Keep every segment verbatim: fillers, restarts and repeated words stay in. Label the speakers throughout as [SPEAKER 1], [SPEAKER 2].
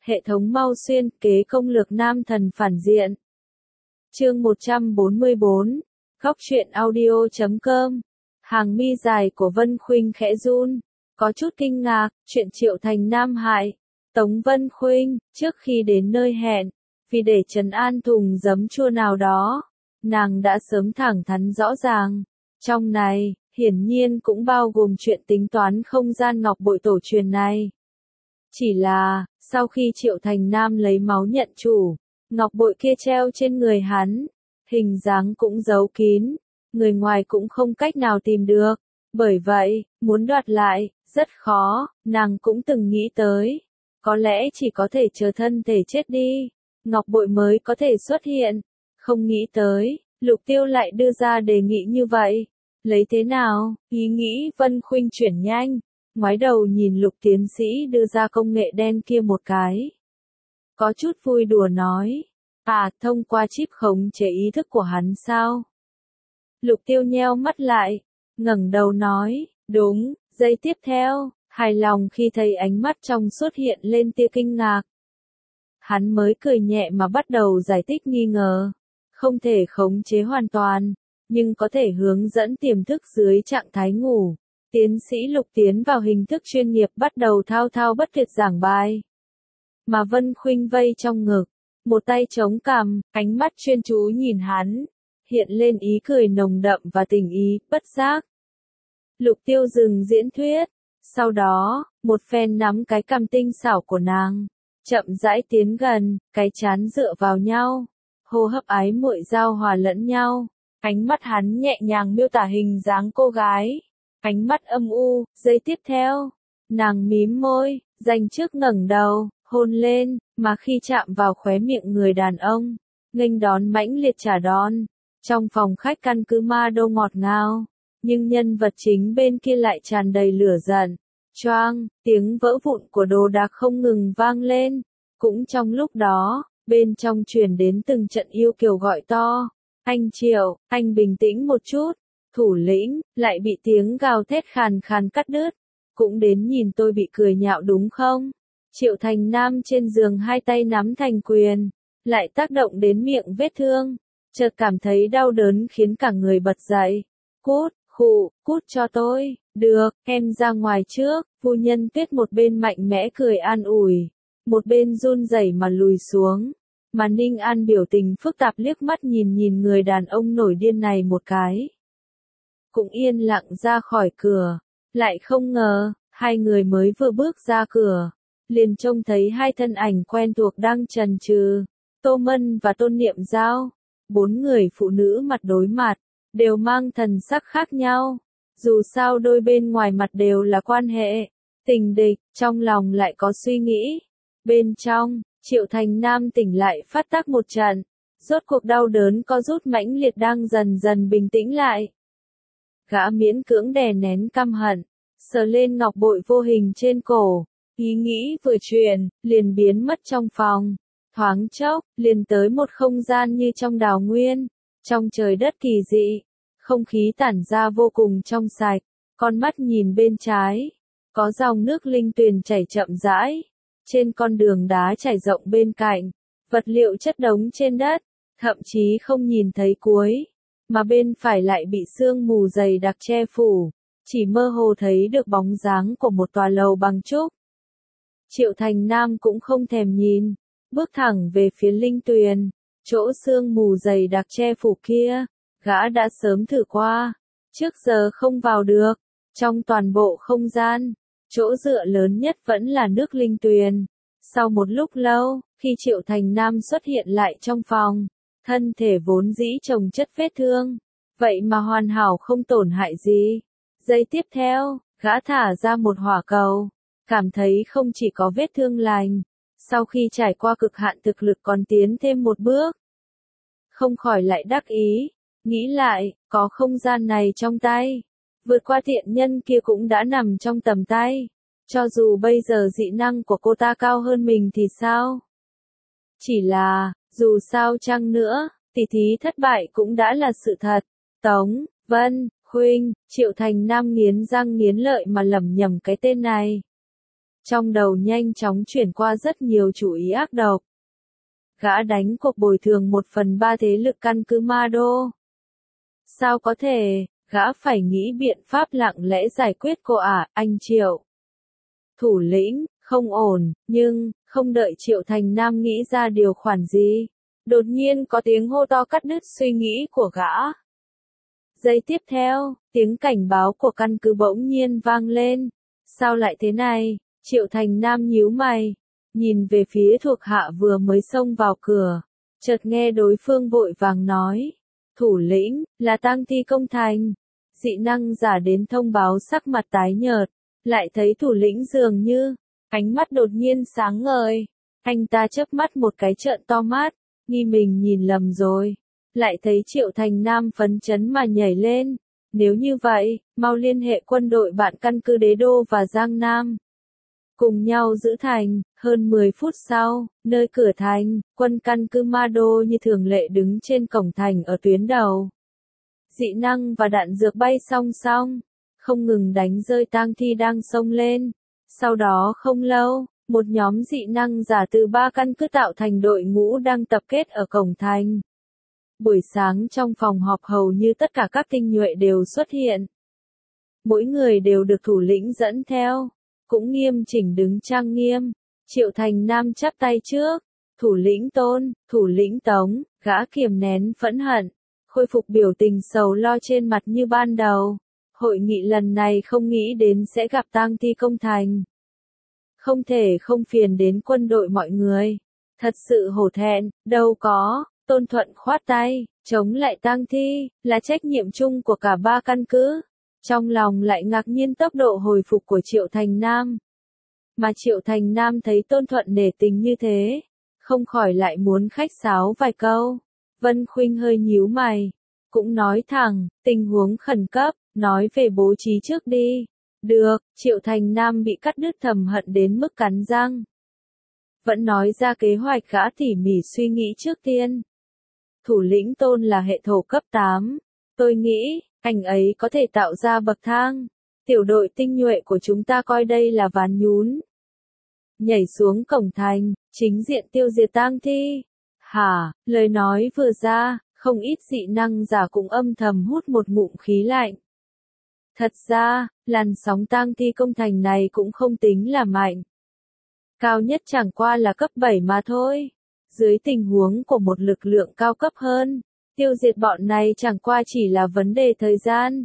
[SPEAKER 1] Hệ thống mau xuyên kế công lược nam thần phản diện. Chương một trăm bốn mươi bốn, Góc truyện audio chấm com. Hàng mi dài của Vân Khuynh khẽ run, có chút kinh ngạc, chuyện Triệu Thành Nam hại Tống Vân Khuynh. Trước khi đến nơi hẹn, vì để trấn an thùng giấm chua nào đó, nàng đã sớm thẳng thắn rõ ràng. Trong này, hiển nhiên cũng bao gồm chuyện tính toán không gian ngọc bội tổ truyền này. Chỉ là, sau khi Triệu Thành Nam lấy máu nhận chủ, ngọc bội kia treo trên người hắn, hình dáng cũng giấu kín, người ngoài cũng không cách nào tìm được. Bởi vậy, muốn đoạt lại, rất khó, nàng cũng từng nghĩ tới. Có lẽ chỉ có thể chờ thân thể chết đi, ngọc bội mới có thể xuất hiện. Không nghĩ tới, Lục Tiêu lại đưa ra đề nghị như vậy. Lấy thế nào? Ý nghĩ Vân Khuynh chuyển nhanh, ngoái đầu nhìn Lục tiến sĩ đưa ra công nghệ đen kia một cái. Có chút vui đùa nói, à, thông qua chip khống chế ý thức của hắn sao? Lục Tiêu nheo mắt lại, ngẩng đầu nói, đúng. Giây tiếp theo, hài lòng khi thấy ánh mắt trong xuất hiện lên tia kinh ngạc. Hắn mới cười nhẹ mà bắt đầu giải thích nghi ngờ. Không thể khống chế hoàn toàn, nhưng có thể hướng dẫn tiềm thức dưới trạng thái ngủ. Tiến sĩ Lục tiến vào hình thức chuyên nghiệp bắt đầu thao thao bất tuyệt giảng bài. Mà Vân Khuynh vây trong ngực, một tay chống cằm, ánh mắt chuyên chú nhìn hắn, hiện lên ý cười nồng đậm và tình ý, bất giác. Lục Tiêu dừng diễn thuyết, sau đó, một phen nắm cái cằm tinh xảo của nàng, chậm rãi tiến gần, cái trán dựa vào nhau, hô hấp ái muội giao hòa lẫn nhau. Ánh mắt hắn nhẹ nhàng miêu tả hình dáng cô gái, ánh mắt âm u. Giây tiếp theo, nàng mím môi, dành trước ngẩng đầu, hôn lên, mà khi chạm vào khóe miệng người đàn ông, nghênh đón mãnh liệt trả đòn. Trong phòng khách căn cứ ma đô ngọt ngào, nhưng nhân vật chính bên kia lại tràn đầy lửa giận. Choang, tiếng vỡ vụn của đồ đạc không ngừng vang lên. Cũng trong lúc đó, bên trong truyền đến từng trận yêu kiều gọi to. Anh Triệu, anh bình tĩnh một chút. Thủ lĩnh, lại bị tiếng gào thét khàn khàn cắt đứt. Cũng đến nhìn tôi bị cười nhạo đúng không? Triệu Thành Nam trên giường hai tay nắm thành quyền, lại tác động đến miệng vết thương. Chợt cảm thấy đau đớn khiến cả người bật dậy. Cút, khụ, cút cho tôi. Được, em ra ngoài trước. Phu nhân Tuyết một bên mạnh mẽ cười an ủi, một bên run rẩy mà lùi xuống. Mà Ninh An biểu tình phức tạp liếc mắt nhìn nhìn người đàn ông nổi điên này một cái. Cũng yên lặng ra khỏi cửa. Lại không ngờ, hai người mới vừa bước ra cửa, liền trông thấy hai thân ảnh quen thuộc đang chần chừ. Tô Mân và Tôn Niệm Giao. Bốn người phụ nữ mặt đối mặt, đều mang thần sắc khác nhau. Dù sao đôi bên ngoài mặt đều là quan hệ tình địch, trong lòng lại có suy nghĩ. Bên trong, Triệu Thành Nam tỉnh lại phát tác một trận, rốt cuộc đau đớn co rút mãnh liệt đang dần dần bình tĩnh lại. Gã miễn cưỡng đè nén căm hận, sờ lên ngọc bội vô hình trên cổ, ý nghĩ vừa chuyển, liền biến mất trong phòng. Thoáng chốc, liền tới một không gian như trong đào nguyên, trong trời đất kỳ dị, không khí tản ra vô cùng trong sạch. Con mắt nhìn bên trái, có dòng nước linh tuyền chảy chậm rãi. Trên con đường đá trải rộng bên cạnh, vật liệu chất đống trên đất, thậm chí không nhìn thấy cuối, mà bên phải lại bị sương mù dày đặc che phủ, chỉ mơ hồ thấy được bóng dáng của một tòa lầu bằng trúc. Triệu Thành Nam cũng không thèm nhìn, bước thẳng về phía linh tuyền, chỗ sương mù dày đặc che phủ kia, gã đã sớm thử qua, trước giờ không vào được. Trong toàn bộ không gian, chỗ dựa lớn nhất vẫn là nước linh tuyền. Sau một lúc lâu, khi Triệu Thành Nam xuất hiện lại trong phòng, thân thể vốn dĩ chồng chất vết thương, vậy mà hoàn hảo không tổn hại gì. Giây tiếp theo, gã thả ra một hỏa cầu, cảm thấy không chỉ có vết thương lành, sau khi trải qua cực hạn thực lực còn tiến thêm một bước. Không khỏi lại đắc ý, nghĩ lại, có không gian này trong tay, vượt qua tiện nhân kia cũng đã nằm trong tầm tay. Cho dù bây giờ dị năng của cô ta cao hơn mình thì sao? Chỉ là, dù sao chăng nữa, tỷ thí thất bại cũng đã là sự thật. Tống Vân Khuynh. Triệu Thành Nam nghiến răng nghiến lợi mà lẩm nhẩm cái tên này. Trong đầu nhanh chóng chuyển qua rất nhiều chủ ý ác độc. Gã đánh cuộc bồi thường một phần ba thế lực căn cứ Ma Đô. Sao có thể, gã phải nghĩ biện pháp lặng lẽ giải quyết cô à, anh Triệu. Thủ lĩnh, không ổn, nhưng, không đợi Triệu Thành Nam nghĩ ra điều khoản gì. Đột nhiên có tiếng hô to cắt đứt suy nghĩ của gã. Giây tiếp theo, tiếng cảnh báo của căn cứ bỗng nhiên vang lên. Sao lại thế này? Triệu Thành Nam nhíu mày, nhìn về phía thuộc hạ vừa mới xông vào cửa, chợt nghe đối phương vội vàng nói. Thủ lĩnh, là tang thi công thành. Dị năng giả đến thông báo sắc mặt tái nhợt, lại thấy thủ lĩnh dường như, ánh mắt đột nhiên sáng ngời. Anh ta chớp mắt một cái trợn to mắt, nghi mình nhìn lầm rồi. Lại thấy Triệu Thành Nam phấn chấn mà nhảy lên. Nếu như vậy, mau liên hệ quân đội bạn căn cứ Đế Đô và Giang Nam. Cùng nhau giữ thành, hơn mười phút sau, nơi cửa thành, quân căn cứ Ma Đô như thường lệ đứng trên cổng thành ở tuyến đầu. Dị năng và đạn dược bay song song, không ngừng đánh rơi tang thi đang xông lên. Sau đó không lâu, một nhóm dị năng giả từ ba căn cứ tạo thành đội ngũ đang tập kết ở cổng thành. Buổi sáng trong phòng họp hầu như tất cả các tinh nhuệ đều xuất hiện. Mỗi người đều được thủ lĩnh dẫn theo, cũng nghiêm chỉnh đứng trang nghiêm. Triệu Thành Nam chắp tay trước, thủ lĩnh Tôn, thủ lĩnh Tống, gã kiềm nén phẫn hận, khôi phục biểu tình sầu lo trên mặt như ban đầu. Hội nghị lần này không nghĩ đến sẽ gặp tang thi công thành. Không thể không phiền đến quân đội mọi người. Thật sự hổ thẹn, đâu có. Tôn Thuận khoát tay, chống lại tang thi, là trách nhiệm chung của cả ba căn cứ. Trong lòng lại ngạc nhiên tốc độ hồi phục của Triệu Thành Nam. Mà Triệu Thành Nam thấy Tôn Thuận nể tình như thế, không khỏi lại muốn khách sáo vài câu. Vân Khuynh hơi nhíu mày, cũng nói thẳng, tình huống khẩn cấp, nói về bố trí trước đi. Được, Triệu Thành Nam bị cắt đứt thầm hận đến mức cắn răng. Vẫn nói ra kế hoạch gã tỉ mỉ suy nghĩ trước tiên. Thủ lĩnh Tôn là hệ thổ cấp tám. Tôi nghĩ, anh ấy có thể tạo ra bậc thang. Tiểu đội tinh nhuệ của chúng ta coi đây là ván nhún. Nhảy xuống cổng thành, chính diện tiêu diệt tang thi. Hả, lời nói vừa ra, không ít dị năng giả cũng âm thầm hút một ngụm khí lạnh. Thật ra, làn sóng tang thi công thành này cũng không tính là mạnh. Cao nhất chẳng qua là cấp bảy mà thôi. Dưới tình huống của một lực lượng cao cấp hơn, tiêu diệt bọn này chẳng qua chỉ là vấn đề thời gian.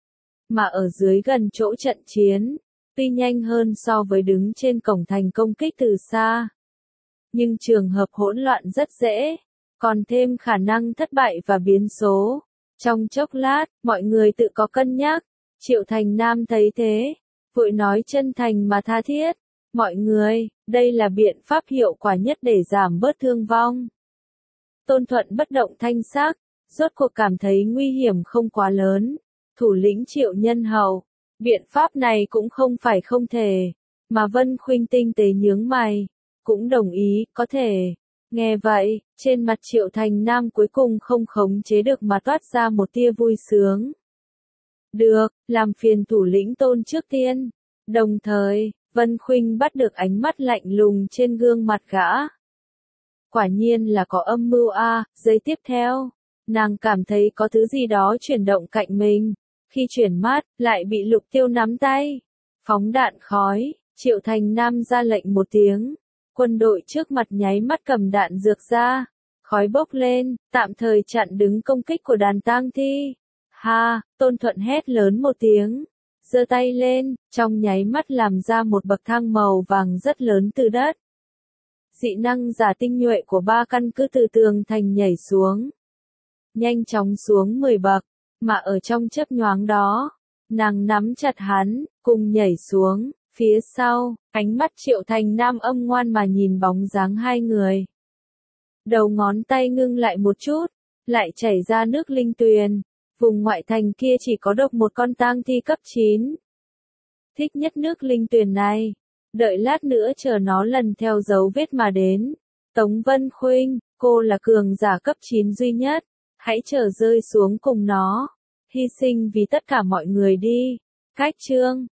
[SPEAKER 1] Mà ở dưới gần chỗ trận chiến, tuy nhanh hơn so với đứng trên cổng thành công kích từ xa. Nhưng trường hợp hỗn loạn rất dễ, còn thêm khả năng thất bại và biến số. Trong chốc lát, mọi người tự có cân nhắc. Triệu Thành Nam thấy thế, vội nói chân thành mà tha thiết. Mọi người, đây là biện pháp hiệu quả nhất để giảm bớt thương vong. Tôn Thuận bất động thanh sắc, rốt cuộc cảm thấy nguy hiểm không quá lớn. Thủ lĩnh Triệu Nhân Hậu, biện pháp này cũng không phải không thể, mà Vân Khuynh tinh tế nhướng mày, cũng đồng ý, có thể. Nghe vậy, trên mặt Triệu Thành Nam cuối cùng không khống chế được mà toát ra một tia vui sướng. Được, làm phiền thủ lĩnh Tôn trước tiên. Đồng thời, Vân Khuynh bắt được ánh mắt lạnh lùng trên gương mặt gã. Quả nhiên là có âm mưu a. À. Giây tiếp theo, nàng cảm thấy có thứ gì đó chuyển động cạnh mình. Khi chuyển mắt, lại bị Lục Tiêu nắm tay. Phóng đạn khói, Triệu Thành Nam ra lệnh một tiếng. Quân đội trước mặt nháy mắt cầm đạn dược ra. Khói bốc lên, tạm thời chặn đứng công kích của đàn tang thi. Ha, Tôn Thuận hét lớn một tiếng. Giơ tay lên, trong nháy mắt làm ra một bậc thang màu vàng rất lớn từ đất. Dị năng giả tinh nhuệ của ba căn cứ từ tường thành nhảy xuống. Nhanh chóng xuống mười bậc, mà ở trong chớp nhoáng đó, nàng nắm chặt hắn, cùng nhảy xuống, phía sau, ánh mắt Triệu Thành Nam âm ngoan mà nhìn bóng dáng hai người. Đầu ngón tay ngưng lại một chút, lại chảy ra nước linh tuyền. Vùng ngoại thành kia chỉ có độc một con tang thi cấp chín. Thích nhất nước linh tuyền này. Đợi lát nữa chờ nó lần theo dấu vết mà đến. Tống Vân Khuynh, cô là cường giả cấp chín duy nhất. Hãy chờ rơi xuống cùng nó. Hy sinh vì tất cả mọi người đi. Cách chương.